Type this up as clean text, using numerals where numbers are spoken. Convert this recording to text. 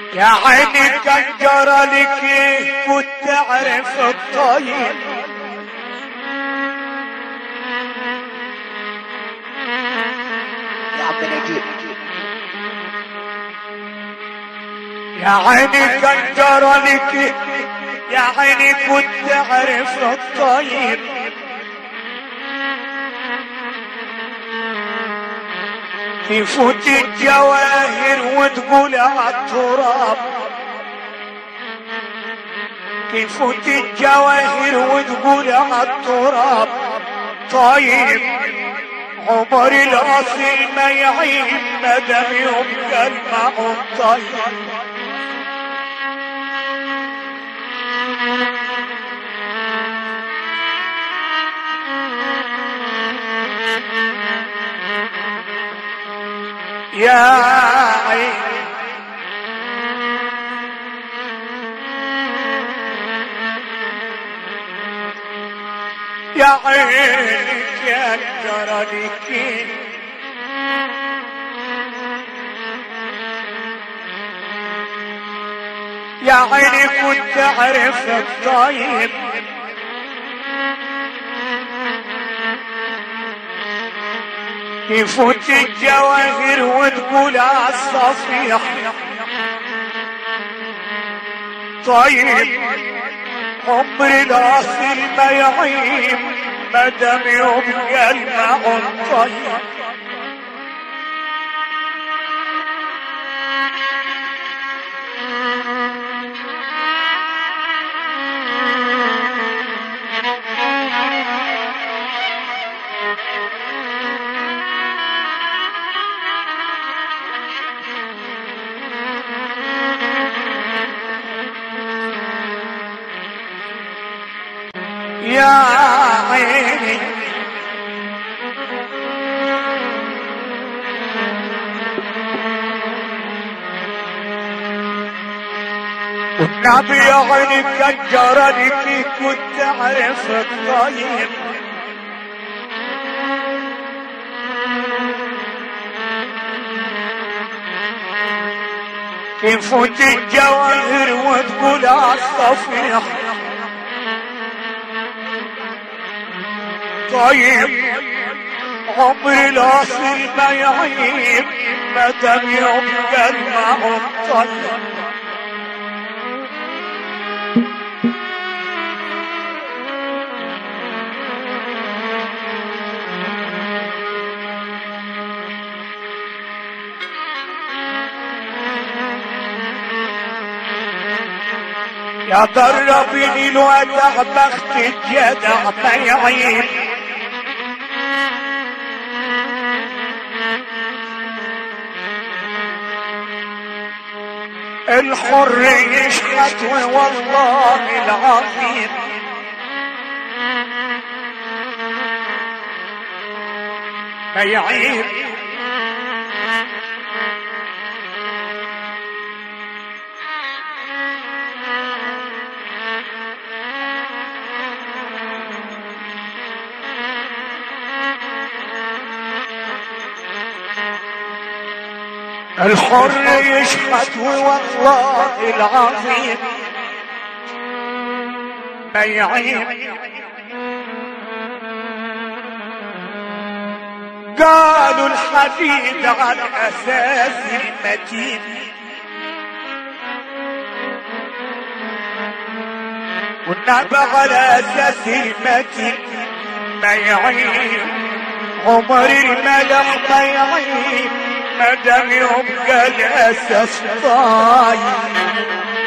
يا عيني كان جرى لك كنت اعرف الطيب يا عم نجيب. يا عيني كان جرى لك يا عيني كنت اعرف الطيب تفوت الجواهر وتقول عالتراب تفوت الجواهر وتقول عالتراب طيب عمر الاصل ما يعيب مدام يبقى المعون طيب يا عيني يا عينك يا جرالك يا عيني كنت اعرف الطيب يفوت الجواهر وتقول عالصفيح طيب عمر الاصل ما يعيب مدام يبقى المعون طيب يا عيني والنبي يا عيني كان جرالي فيك كنت اعرف الطيب تفوت الجواهر وتقول عالصفيح طيب عمر الاصل ما يعيب مدام يبقى المعون طيب يا ضربني الودع بخت الجدع ما يعيب الحر يشحت والله العظيم ما يعيب الحر يشحت والله العظيم ما يعيب قالوا الحديد على اساس المتين والنبى على اساس المتين ما يعيب عمر الملح ما يعيب مدام يبقى الاساس طايب